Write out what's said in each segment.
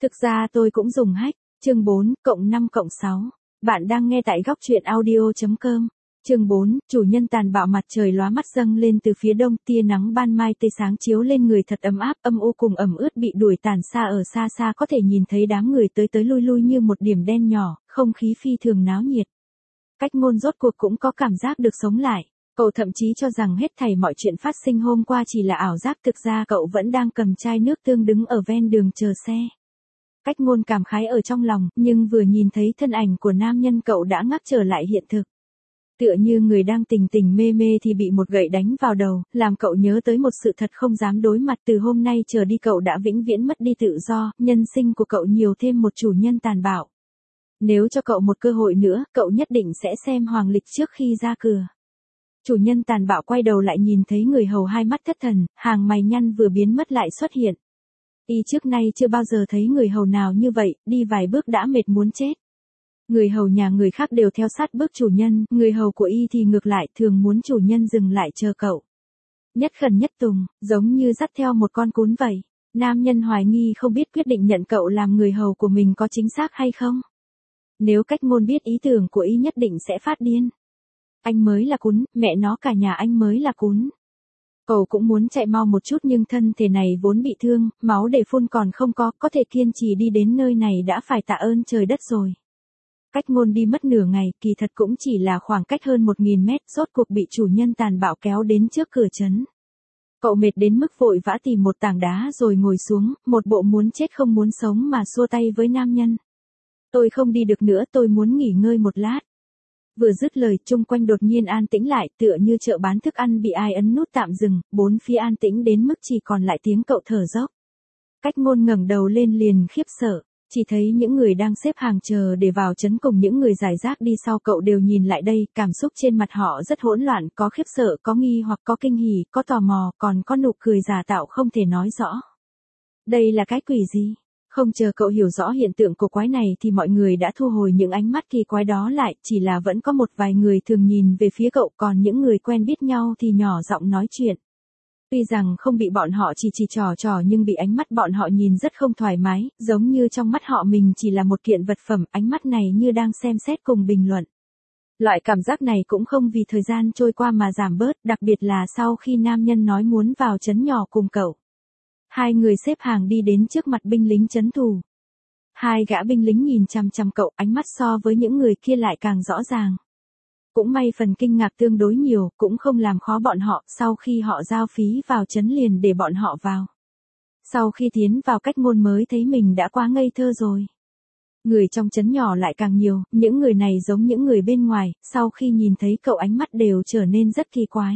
Thực ra tôi cũng dùng hack. Chương 4, cộng 5 cộng 6. Bạn đang nghe tại góc truyện audio.com. Chương 4, chủ nhân tàn bạo. Mặt trời lóa mắt dâng lên từ phía đông, tia nắng ban mai tươi sáng chiếu lên người thật ấm áp, âm u cùng ẩm ướt bị đuổi tàn xa. Ở xa xa có thể nhìn thấy đám người tới tới lui lui như một điểm đen nhỏ, không khí phi thường náo nhiệt. Cách Ngôn rốt cuộc cũng có cảm giác được sống lại. Cậu thậm chí cho rằng hết thảy mọi chuyện phát sinh hôm qua chỉ là ảo giác, thực ra cậu vẫn đang cầm chai nước tương đứng ở ven đường chờ xe. Cách Ngôn cảm khái ở trong lòng, nhưng vừa nhìn thấy thân ảnh của nam nhân cậu đã ngắc trở lại hiện thực. Tựa như người đang tình tình mê mê thì bị một gậy đánh vào đầu, làm cậu nhớ tới một sự thật không dám đối mặt. Từ hôm nay trở đi cậu đã vĩnh viễn mất đi tự do, nhân sinh của cậu nhiều thêm một chủ nhân tàn bạo. Nếu cho cậu một cơ hội nữa, cậu nhất định sẽ xem hoàng lịch trước khi ra cửa. Chủ nhân tàn bạo quay đầu lại nhìn thấy người hầu, hai mắt thất thần, hàng mày nhăn vừa biến mất lại xuất hiện. Y trước nay chưa bao giờ thấy người hầu nào như vậy, đi vài bước đã mệt muốn chết. Người hầu nhà người khác đều theo sát bước chủ nhân, người hầu của Y thì ngược lại, thường muốn chủ nhân dừng lại chờ cậu. Nhất khẩn nhất tùng, giống như dắt theo một con cún vậy. Nam nhân hoài nghi không biết quyết định nhận cậu làm người hầu của mình có chính xác hay không. Nếu Cách Ngôn biết ý tưởng của Y nhất định sẽ phát điên. Anh mới là cún, mẹ nó cả nhà anh mới là cún. Cậu cũng muốn chạy mau một chút nhưng thân thể này vốn bị thương, máu để phun còn không có thể kiên trì đi đến nơi này đã phải tạ ơn trời đất rồi. Cách Ngôn đi mất nửa ngày, kỳ thật cũng chỉ là khoảng cách hơn 1000 mét, rốt cuộc bị chủ nhân tàn bạo kéo đến trước cửa trấn. Cậu mệt đến mức vội vã tìm một tảng đá rồi ngồi xuống, một bộ muốn chết không muốn sống mà xua tay với nam nhân. Tôi không đi được nữa, tôi muốn nghỉ ngơi một lát. Vừa dứt lời, chung quanh đột nhiên an tĩnh lại, tựa như chợ bán thức ăn bị ai ấn nút tạm dừng, bốn phía an tĩnh đến mức chỉ còn lại tiếng cậu thở dốc. Cách Ngôn ngẩng đầu lên liền khiếp sợ, chỉ thấy những người đang xếp hàng chờ để vào trấn cùng những người rải rác đi sau cậu đều nhìn lại đây, cảm xúc trên mặt họ rất hỗn loạn, có khiếp sợ, có nghi hoặc, có kinh hỉ, có tò mò, còn có nụ cười giả tạo không thể nói rõ. Đây là cái quỷ gì? Không chờ cậu hiểu rõ hiện tượng cổ quái này thì mọi người đã thu hồi những ánh mắt kỳ quái đó lại, chỉ là vẫn có một vài người thường nhìn về phía cậu, còn những người quen biết nhau thì nhỏ giọng nói chuyện. Tuy rằng không bị bọn họ chỉ trò nhưng bị ánh mắt bọn họ nhìn rất không thoải mái, giống như trong mắt họ mình chỉ là một kiện vật phẩm, ánh mắt này như đang xem xét cùng bình luận. Loại cảm giác này cũng không vì thời gian trôi qua mà giảm bớt, đặc biệt là sau khi nam nhân nói muốn vào trấn nhỏ cùng cậu. Hai người xếp hàng đi đến trước mặt binh lính trấn thủ. Hai gã binh lính nhìn chằm chằm cậu, ánh mắt so với những người kia lại càng rõ ràng. Cũng may phần kinh ngạc tương đối nhiều, cũng không làm khó bọn họ, sau khi họ giao phí vào trấn liền để bọn họ vào. Sau khi tiến vào, Cách Ngôn mới thấy mình đã quá ngây thơ rồi. Người trong trấn nhỏ lại càng nhiều, những người này giống những người bên ngoài, sau khi nhìn thấy cậu ánh mắt đều trở nên rất kỳ quái.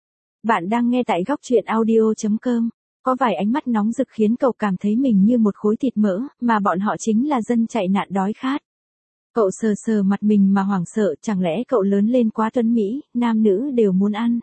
Bạn đang nghe tại góc truyện audio.com. Có vài ánh mắt nóng rực khiến cậu cảm thấy mình như một khối thịt mỡ, mà bọn họ chính là dân chạy nạn đói khát. Cậu sờ sờ mặt mình mà hoảng sợ, chẳng lẽ cậu lớn lên quá tuấn mỹ, nam nữ đều muốn ăn.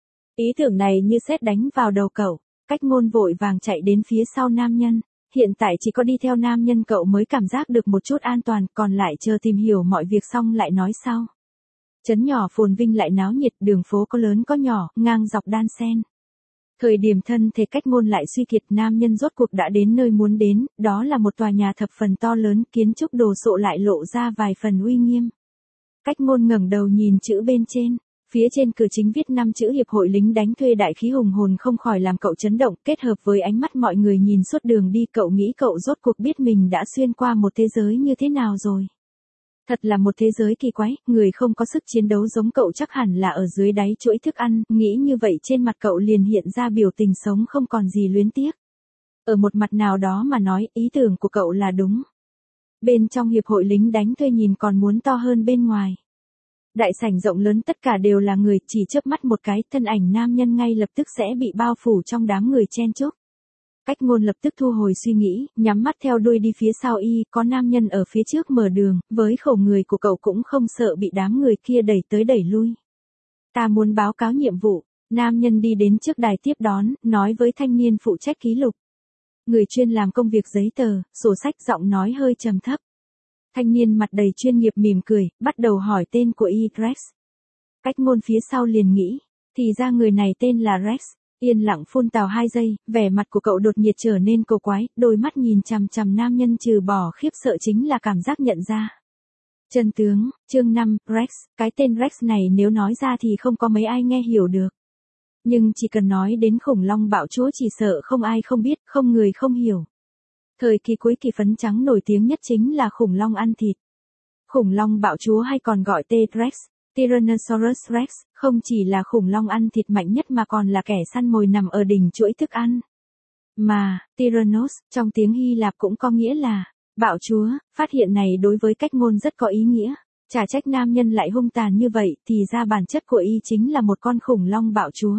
Ý tưởng này như sét đánh vào đầu cậu, Cách Ngôn vội vàng chạy đến phía sau nam nhân. Hiện tại chỉ có đi theo nam nhân cậu mới cảm giác được một chút an toàn, còn lại chờ tìm hiểu mọi việc xong lại nói sau. Trấn nhỏ phồn vinh lại náo nhiệt, đường phố có lớn có nhỏ, ngang dọc đan xen. Thời điểm thân thể Cách Ngôn lại suy kiệt, nam nhân rốt cuộc đã đến nơi muốn đến, đó là một tòa nhà thập phần to lớn, kiến trúc đồ sộ lại lộ ra vài phần uy nghiêm. Cách Ngôn ngẩng đầu nhìn chữ bên trên, phía trên cửa chính viết 5 chữ Hiệp hội lính đánh thuê đại khí hùng hồn không khỏi làm cậu chấn động, kết hợp với ánh mắt mọi người nhìn suốt đường đi, cậu nghĩ cậu rốt cuộc biết mình đã xuyên qua một thế giới như thế nào rồi. Thật là một thế giới kỳ quái, người không có sức chiến đấu giống cậu chắc hẳn là ở dưới đáy chuỗi thức ăn, nghĩ như vậy trên mặt cậu liền hiện ra biểu tình sống không còn gì luyến tiếc. Ở một mặt nào đó mà nói, ý tưởng của cậu là đúng. Bên trong hiệp hội lính đánh thuê nhìn còn muốn to hơn bên ngoài. Đại sảnh rộng lớn tất cả đều là người, chỉ chớp mắt một cái, thân ảnh nam nhân ngay lập tức sẽ bị bao phủ trong đám người chen chúc. Cách Ngôn lập tức thu hồi suy nghĩ, nhắm mắt theo đuôi đi phía sau y, có nam nhân ở phía trước mở đường, với khẩu người của cậu cũng không sợ bị đám người kia đẩy tới đẩy lui. Ta muốn báo cáo nhiệm vụ, nam nhân đi đến trước đài tiếp đón, nói với thanh niên phụ trách ký lục. Người chuyên làm công việc giấy tờ, sổ sách, giọng nói hơi trầm thấp. Thanh niên mặt đầy chuyên nghiệp mỉm cười, bắt đầu hỏi tên của y. Rex. Cách Ngôn phía sau liền nghĩ, thì ra người này tên là Rex. Yên lặng phun tào 2 giây, vẻ mặt của cậu đột nhiệt trở nên cổ quái, đôi mắt nhìn chằm chằm nam nhân trừ bỏ khiếp sợ chính là cảm giác nhận ra. Chân tướng, chương 5, Rex, cái tên Rex này nếu nói ra thì không có mấy ai nghe hiểu được. Nhưng chỉ cần nói đến khủng long bạo chúa chỉ sợ không ai không biết, không người không hiểu. Thời kỳ cuối kỳ phấn trắng nổi tiếng nhất chính là khủng long ăn thịt. Khủng long bạo chúa hay còn gọi T-Rex, Tyrannosaurus Rex, không chỉ là khủng long ăn thịt mạnh nhất mà còn là kẻ săn mồi nằm ở đỉnh chuỗi thức ăn. Mà, Tyrannos, trong tiếng Hy Lạp cũng có nghĩa là bạo chúa, phát hiện này đối với cách ngôn rất có ý nghĩa. Chả trách nam nhân lại hung tàn như vậy thì ra bản chất của y chính là một con khủng long bạo chúa.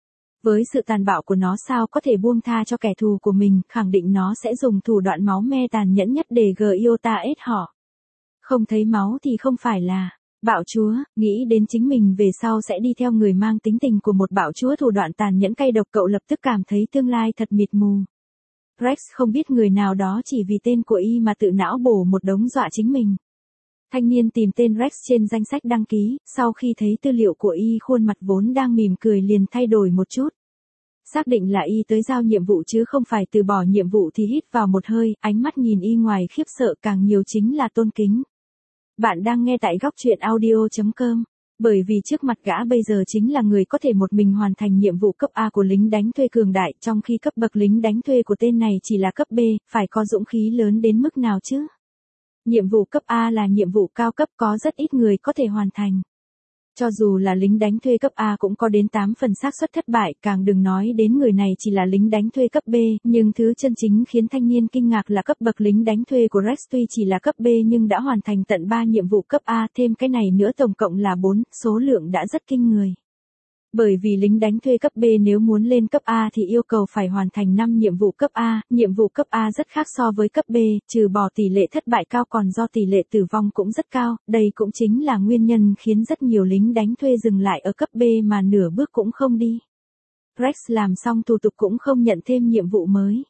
Với sự tàn bạo của nó sao có thể buông tha cho kẻ thù của mình, khẳng định nó sẽ dùng thủ đoạn máu me tàn nhẫn nhất để Giota ết họ. Không thấy máu thì không phải là bạo chúa, nghĩ đến chính mình về sau sẽ đi theo người mang tính tình của một bạo chúa thủ đoạn tàn nhẫn cay độc, cậu lập tức cảm thấy tương lai thật mịt mù. Rex không biết người nào đó chỉ vì tên của y mà tự não bổ một đống dọa chính mình. Thanh niên tìm tên Rex trên danh sách đăng ký, sau khi thấy tư liệu của y khuôn mặt vốn đang mỉm cười liền thay đổi một chút. Xác định là y tới giao nhiệm vụ chứ không phải từ bỏ nhiệm vụ thì hít vào một hơi, ánh mắt nhìn y ngoài khiếp sợ càng nhiều chính là tôn kính. Bạn đang nghe tại góc truyện audio.com. Bởi vì trước mặt gã bây giờ chính là người có thể một mình hoàn thành nhiệm vụ cấp A của lính đánh thuê cường đại, trong khi cấp bậc lính đánh thuê của tên này chỉ là cấp B, phải có dũng khí lớn đến mức nào chứ? Nhiệm vụ cấp A là nhiệm vụ cao cấp có rất ít người có thể hoàn thành. Cho dù là lính đánh thuê cấp A cũng có đến 8 phần xác suất thất bại, càng đừng nói đến người này chỉ là lính đánh thuê cấp B, nhưng thứ chân chính khiến thanh niên kinh ngạc là cấp bậc lính đánh thuê của Rex tuy chỉ là cấp B nhưng đã hoàn thành tận 3 nhiệm vụ cấp A, thêm cái này nữa tổng cộng là 4, số lượng đã rất kinh người. Bởi vì lính đánh thuê cấp B nếu muốn lên cấp A thì yêu cầu phải hoàn thành 5 nhiệm vụ cấp A, nhiệm vụ cấp A rất khác so với cấp B, trừ bỏ tỷ lệ thất bại cao còn do tỷ lệ tử vong cũng rất cao, đây cũng chính là nguyên nhân khiến rất nhiều lính đánh thuê dừng lại ở cấp B mà nửa bước cũng không đi. Rex làm xong thủ tục cũng không nhận thêm nhiệm vụ mới.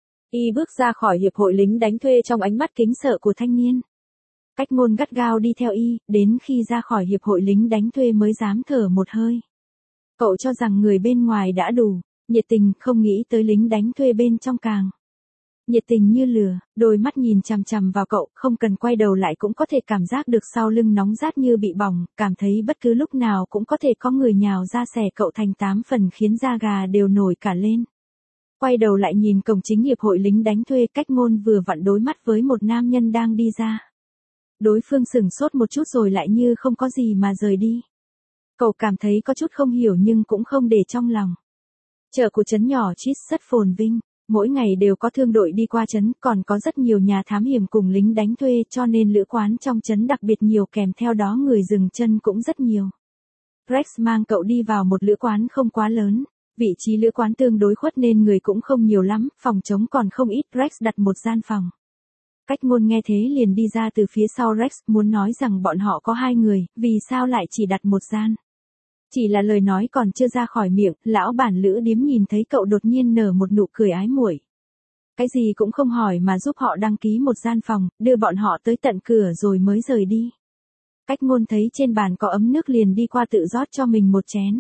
Y bước ra khỏi hiệp hội lính đánh thuê trong ánh mắt kính sợ của thanh niên. Cách ngôn gắt gao đi theo y, đến khi ra khỏi hiệp hội lính đánh thuê mới dám thở một hơi. Cậu cho rằng người bên ngoài đã đủ nhiệt tình, không nghĩ tới lính đánh thuê bên trong càng nhiệt tình như lửa, đôi mắt nhìn chằm chằm vào cậu, không cần quay đầu lại cũng có thể cảm giác được sau lưng nóng rát như bị bỏng, cảm thấy bất cứ lúc nào cũng có thể có người nhào ra xẻ cậu thành 8 phần khiến da gà đều nổi cả lên. Quay đầu lại nhìn cổng chính hiệp hội lính đánh thuê, cách ngôn vừa vặn đối mắt với một nam nhân đang đi ra. Đối phương sửng sốt một chút rồi lại như không có gì mà rời đi. Cậu cảm thấy có chút không hiểu nhưng cũng không để trong lòng. Chợ của trấn nhỏ Chít rất phồn vinh, mỗi ngày đều có thương đội đi qua trấn, còn có rất nhiều nhà thám hiểm cùng lính đánh thuê cho nên lữ quán trong trấn đặc biệt nhiều, kèm theo đó người dừng chân cũng rất nhiều. Rex mang cậu đi vào một lữ quán không quá lớn, vị trí lữ quán tương đối khuất nên người cũng không nhiều lắm, phòng trống còn không ít, Rex đặt một gian phòng. Cách ngôn nghe thế liền đi ra từ phía sau Rex, muốn nói rằng bọn họ có 2 người, vì sao lại chỉ đặt một gian. Chỉ là lời nói còn chưa ra khỏi miệng, lão bản lữ điếm nhìn thấy cậu đột nhiên nở một nụ cười ái muội. Cái gì cũng không hỏi mà giúp họ đăng ký một gian phòng, đưa bọn họ tới tận cửa rồi mới rời đi. Cách ngôn thấy trên bàn có ấm nước liền đi qua tự rót cho mình một chén.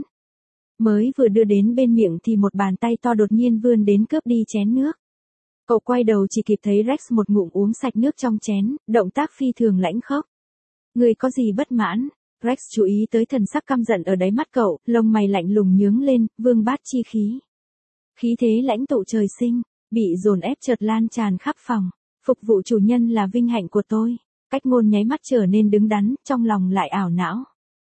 Mới vừa đưa đến bên miệng thì một bàn tay to đột nhiên vươn đến cướp đi chén nước. Cậu quay đầu chỉ kịp thấy Rex một ngụm uống sạch nước trong chén, động tác phi thường lãnh khốc. Người có gì bất mãn? Rex chú ý tới thần sắc căm giận ở đáy mắt cậu, lông mày lạnh lùng nhướng lên, vương bát chi khí. Khí thế lãnh tụ trời sinh, bị dồn ép chợt lan tràn khắp phòng. Phục vụ chủ nhân là vinh hạnh của tôi. Cách ngôn nháy mắt trở nên đứng đắn, trong lòng lại ảo não.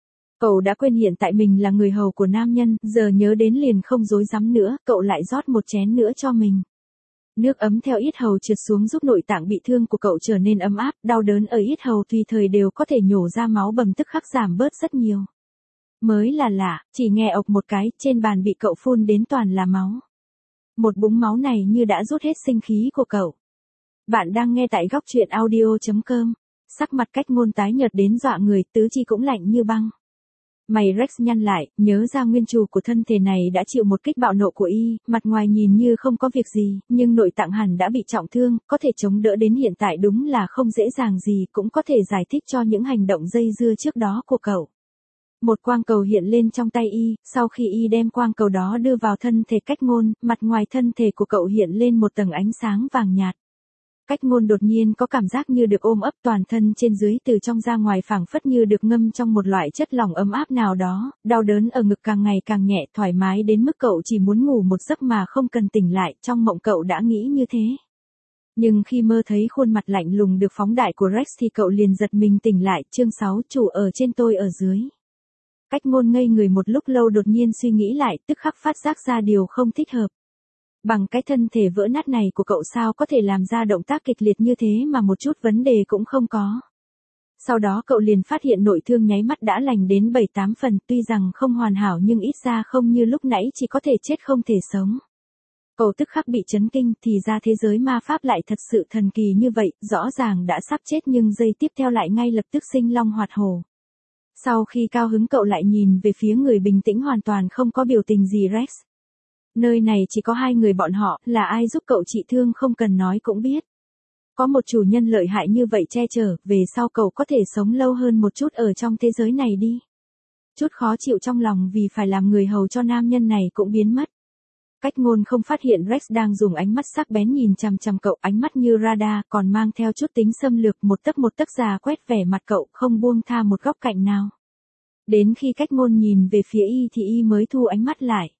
Cậu đã quên hiện tại mình là người hầu của nam nhân, giờ nhớ đến liền không dối dám nữa, cậu lại rót một chén nữa cho mình. Nước ấm theo yết hầu trượt xuống giúp nội tạng bị thương của cậu trở nên ấm áp, đau đớn ở yết hầu tùy thời đều có thể nhổ ra máu bầm tức khắc giảm bớt rất nhiều. Mới là lạ, chỉ nghe ộc một cái, trên bàn bị cậu phun đến toàn là máu. Một búng máu này như đã rút hết sinh khí của cậu. Bạn đang nghe tại góc truyện audio.com. Sắc mặt cách ngôn tái nhợt đến dọa người, tứ chi cũng lạnh như băng. Mày Rex nhăn lại, nhớ ra nguyên chủ của thân thể này đã chịu một kích bạo nộ của y, mặt ngoài nhìn như không có việc gì, nhưng nội tạng hẳn đã bị trọng thương, có thể chống đỡ đến hiện tại đúng là không dễ dàng gì, cũng có thể giải thích cho những hành động dây dưa trước đó của cậu. Một quang cầu hiện lên trong tay y, sau khi y đem quang cầu đó đưa vào thân thể Cách Ngôn, mặt ngoài thân thể của cậu hiện lên một tầng ánh sáng vàng nhạt. Cách Ngôn đột nhiên có cảm giác như được ôm ấp toàn thân trên dưới từ trong ra ngoài phảng phất như được ngâm trong một loại chất lỏng ấm áp nào đó, đau đớn ở ngực càng ngày càng nhẹ thoải mái đến mức cậu chỉ muốn ngủ một giấc mà không cần tỉnh lại, trong mộng cậu đã nghĩ như thế. Nhưng khi mơ thấy khuôn mặt lạnh lùng được phóng đại của Rex thì cậu liền giật mình tỉnh lại, chương 6 chủ ở trên tôi ở dưới. Cách Ngôn ngây người một lúc lâu đột nhiên suy nghĩ lại, tức khắc phát giác ra điều không thích hợp. Bằng cái thân thể vỡ nát này của cậu sao có thể làm ra động tác kịch liệt như thế mà một chút vấn đề cũng không có. Sau đó cậu liền phát hiện nội thương nháy mắt đã lành đến 7-8 phần, tuy rằng không hoàn hảo nhưng ít ra không như lúc nãy chỉ có thể chết không thể sống. Cậu tức khắc bị chấn kinh, thì ra thế giới ma pháp lại thật sự thần kỳ như vậy, rõ ràng đã sắp chết nhưng giây tiếp theo lại ngay lập tức sinh long hoạt hổ. Sau khi cao hứng cậu lại nhìn về phía người bình tĩnh hoàn toàn không có biểu tình gì Rex. Nơi này chỉ có hai người bọn họ, là ai giúp cậu trị thương không cần nói cũng biết. Có một chủ nhân lợi hại như vậy che chở, về sau cậu có thể sống lâu hơn một chút ở trong thế giới này đi. Chút khó chịu trong lòng vì phải làm người hầu cho nam nhân này cũng biến mất. Cách Ngôn không phát hiện Rex đang dùng ánh mắt sắc bén nhìn chằm chằm cậu, ánh mắt như radar, còn mang theo chút tính xâm lược, một tấc già quét vẻ mặt cậu, không buông tha một góc cạnh nào. Đến khi Cách Ngôn nhìn về phía y thì y mới thu ánh mắt lại.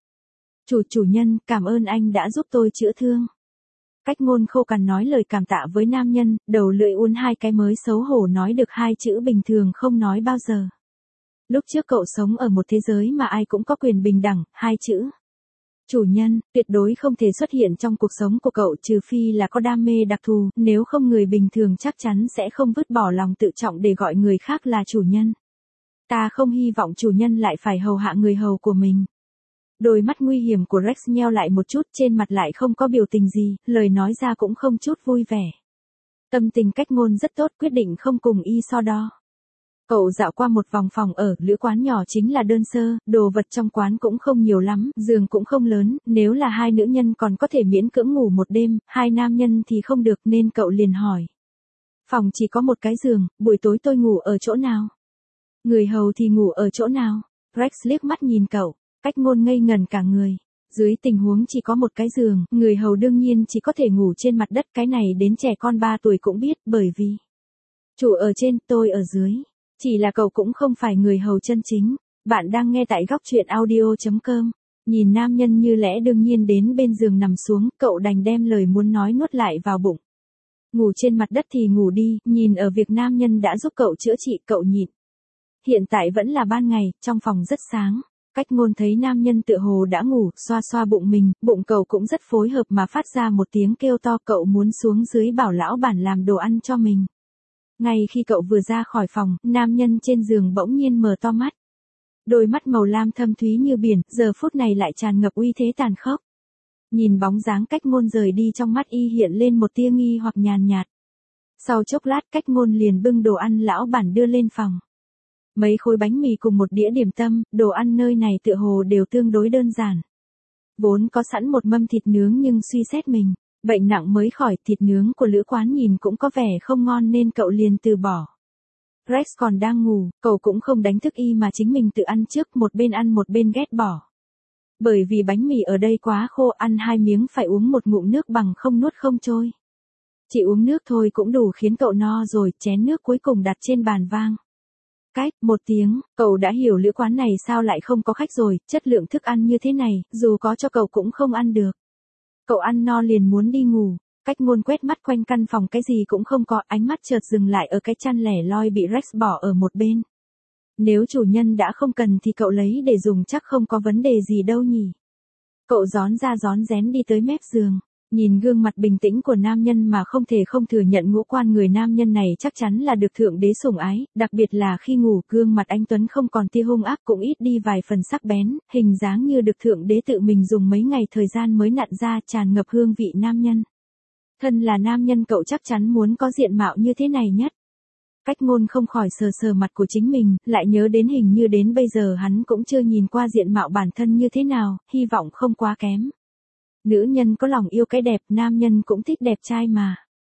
Chủ nhân, cảm ơn anh đã giúp tôi chữa thương. Cách Ngôn khô cằn nói lời cảm tạ với nam nhân, đầu lưỡi uốn hai cái mới xấu hổ nói được hai chữ bình thường không nói bao giờ. Lúc trước cậu sống ở một thế giới mà ai cũng có quyền bình đẳng, hai chữ chủ nhân, tuyệt đối không thể xuất hiện trong cuộc sống của cậu trừ phi là có đam mê đặc thù, nếu không người bình thường chắc chắn sẽ không vứt bỏ lòng tự trọng để gọi người khác là chủ nhân. Ta không hy vọng chủ nhân lại phải hầu hạ người hầu của mình. Đôi mắt nguy hiểm của Rex nheo lại một chút, trên mặt lại không có biểu tình gì, lời nói ra cũng không chút vui vẻ. Tâm tình Cách Ngôn rất tốt, quyết định không cùng y so đo. Cậu dạo qua một vòng phòng ở, lữ quán nhỏ chính là đơn sơ, đồ vật trong quán cũng không nhiều lắm, giường cũng không lớn, nếu là hai nữ nhân còn có thể miễn cưỡng ngủ một đêm, hai nam nhân thì không được nên cậu liền hỏi. Phòng chỉ có một cái giường, buổi tối tôi ngủ ở chỗ nào? Người hầu thì ngủ ở chỗ nào? Rex liếc mắt nhìn cậu, Cách Ngôn ngây ngẩn cả người. Dưới tình huống chỉ có một cái giường, người hầu đương nhiên chỉ có thể ngủ trên mặt đất, cái này đến trẻ con 3 tuổi cũng biết, bởi vì chủ ở trên, tôi ở dưới. Chỉ là cậu cũng không phải người hầu chân chính. Bạn đang nghe tại góc truyện audio.com. Nhìn nam nhân như lẽ đương nhiên đến bên giường nằm xuống, cậu đành đem lời muốn nói nuốt lại vào bụng. Ngủ trên mặt đất thì ngủ đi, nhìn ở việc nam nhân đã giúp cậu chữa trị, cậu nhịn. Hiện tại vẫn là ban ngày, trong phòng rất sáng. Cách Ngôn thấy nam nhân tựa hồ đã ngủ, xoa xoa bụng mình, bụng cậu cũng rất phối hợp mà phát ra một tiếng kêu to, cậu muốn xuống dưới bảo lão bản làm đồ ăn cho mình. Ngay khi cậu vừa ra khỏi phòng, nam nhân trên giường bỗng nhiên mở to mắt. Đôi mắt màu lam thâm thúy như biển, giờ phút này lại tràn ngập uy thế tàn khốc. Nhìn bóng dáng Cách Ngôn rời đi, trong mắt y hiện lên một tia nghi hoặc nhàn nhạt. Sau chốc lát Cách Ngôn liền bưng đồ ăn lão bản đưa lên phòng. Mấy khối bánh mì cùng một đĩa điểm tâm, đồ ăn nơi này tựa hồ đều tương đối đơn giản. Vốn có sẵn một mâm thịt nướng nhưng suy xét mình, bệnh nặng mới khỏi, thịt nướng của lữ quán nhìn cũng có vẻ không ngon nên cậu liền từ bỏ. Rex còn đang ngủ, cậu cũng không đánh thức y mà chính mình tự ăn trước, một bên ăn một bên ghét bỏ. Bởi vì bánh mì ở đây quá khô, ăn 2 miếng phải uống một ngụm nước bằng không nuốt không trôi. Chỉ uống nước thôi cũng đủ khiến cậu no rồi, chén nước cuối cùng đặt trên bàn vang. Cách, một tiếng, cậu đã hiểu lữ quán này sao lại không có khách rồi, chất lượng thức ăn như thế này, dù có cho cậu cũng không ăn được. Cậu ăn no liền muốn đi ngủ, Cách Ngôn quét mắt quanh căn phòng cái gì cũng không có, ánh mắt chợt dừng lại ở cái chăn lẻ loi bị Rex bỏ ở một bên. Nếu chủ nhân đã không cần thì cậu lấy để dùng chắc không có vấn đề gì đâu nhỉ. Cậu rón ra rón rén đi tới mép giường. Nhìn gương mặt bình tĩnh của nam nhân mà không thể không thừa nhận ngũ quan người nam nhân này chắc chắn là được thượng đế sủng ái, đặc biệt là khi ngủ, gương mặt anh tuấn không còn tia hung ác cũng ít đi vài phần sắc bén, hình dáng như được thượng đế tự mình dùng mấy ngày thời gian mới nặn ra, tràn ngập hương vị nam nhân. Thân là nam nhân cậu chắc chắn muốn có diện mạo như thế này nhất. Cách Ngôn không khỏi sờ sờ mặt của chính mình, lại nhớ đến hình như đến bây giờ hắn cũng chưa nhìn qua diện mạo bản thân như thế nào, hy vọng không quá kém. Nữ nhân có lòng yêu cái đẹp, nam nhân cũng thích đẹp trai mà.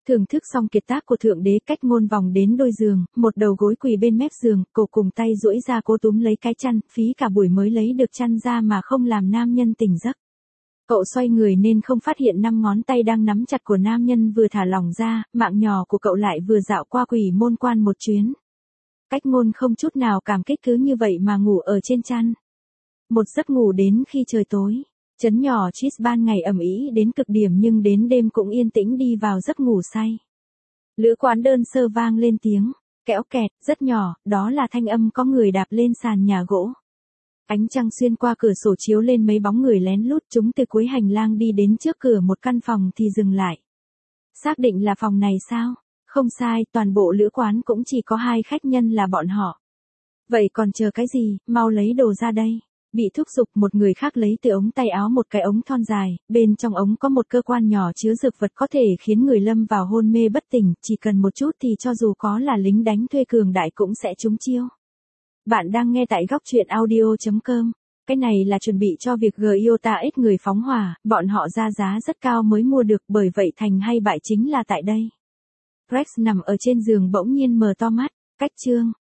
Thưởng thức xong kiệt tác của thượng đế, Cách Ngôn vòng đến đôi giường, một đầu gối quỳ bên mép giường, cổ cùng tay duỗi ra cố túm lấy cái chăn, phí cả buổi mới lấy được chăn ra mà không làm nam nhân tỉnh giấc. Cậu xoay người nên không phát hiện 5 ngón tay đang nắm chặt của nam nhân vừa thả lỏng ra, mạng nhỏ của cậu lại vừa dạo qua quỷ môn quan một chuyến. Cách Ngôn không chút nào cảm kích, cứ như vậy mà ngủ ở trên chăn. Một giấc ngủ đến khi trời tối. Trấn nhỏ Cheese ban ngày ầm ĩ đến cực điểm nhưng đến đêm cũng yên tĩnh đi vào giấc ngủ say. Lữ Quán đơn sơ vang lên tiếng kẽo kẹt rất nhỏ, đó là thanh âm có người đạp lên sàn nhà gỗ. Ánh trăng xuyên qua cửa sổ chiếu lên mấy bóng người lén lút, chúng từ cuối hành lang đi đến trước cửa một căn phòng thì dừng lại. Xác định là phòng này sao? Không sai, toàn bộ Lữ Quán cũng chỉ có 2 khách nhân là bọn họ. Vậy còn chờ cái gì, mau lấy đồ ra đây. Bị thúc giục, một người khác lấy từ ống tay áo một cái ống thon dài, bên trong ống có một cơ quan nhỏ chứa dược vật có thể khiến người lâm vào hôn mê bất tỉnh, chỉ cần một chút thì cho dù có là lính đánh thuê cường đại cũng sẽ trúng chiêu. Bạn đang nghe tại góc truyện audio.com. Cái này là chuẩn bị cho việc Giota X người phóng hỏa, bọn họ ra giá rất cao mới mua được, bởi vậy thành hay bại chính là tại đây. Rex nằm ở trên giường bỗng nhiên mở to mắt, Cách Trương,